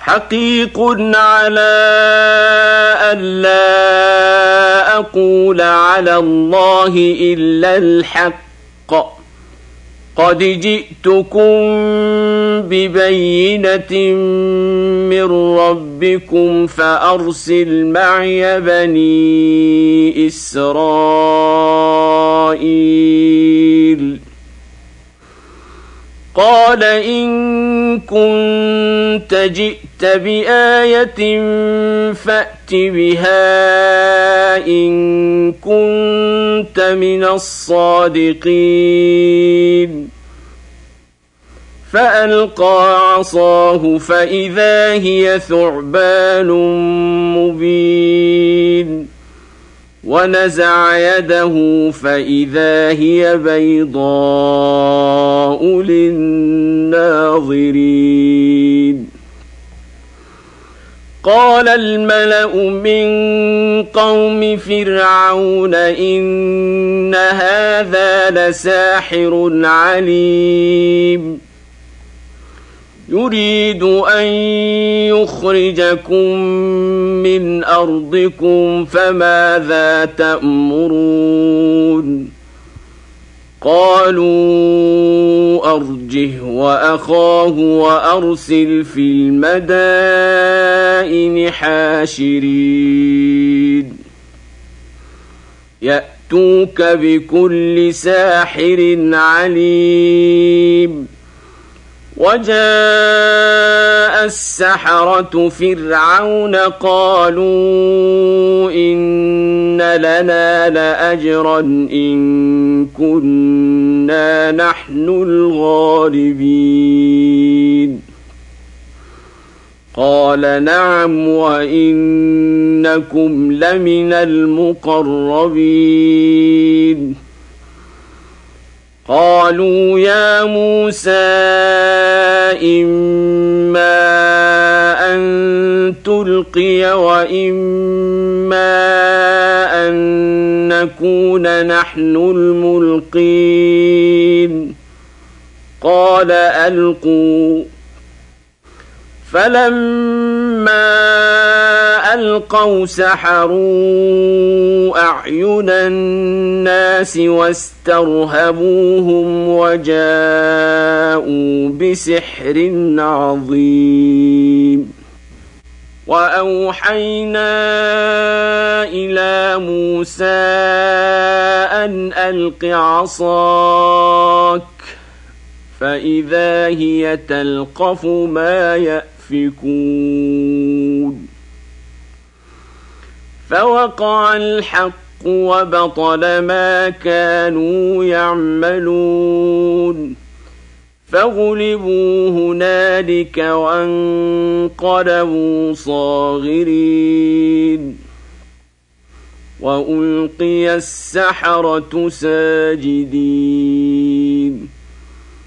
حقيق على ألا أقول على الله إلا الحق قد جئتكم ببينة من ربكم فأرسل معي بني إسرائيل قال إن كنت جئت بآية فأت بها إن كنت من الصادقين فألقى عصاه فإذا هي ثعبان مبين ونزع يده فإذا هي بيضاء للناظرين قال الملأ من قوم فرعون إن هذا لساحر عليم يريد أن يخرجكم من أرضكم فماذا تأمرون قالوا أرجه وأخاه وأرسل في المدائن حاشرين يأتوك بكل ساحر عليم وجاء السحرة فرعون قالوا إن لنا لأجرا إن كنا نحن الغالبين قال نعم وإنكم لمن المقربين قالوا يا موسى إما أن تلقي وإما أن نكون نحن الملقين قال ألقوا فلما ألقوا سحروا أعين الناس واسترهبوهم وجاءوا بسحر عظيم وأوحينا إلى موسى أن ألق عصاك فإذا هي تلقف ما يأفكون فوقع الحق وبطل ما كانوا يعملون فغلبوا هنالك وانقلبوا صاغرين وألقي السحرة ساجدين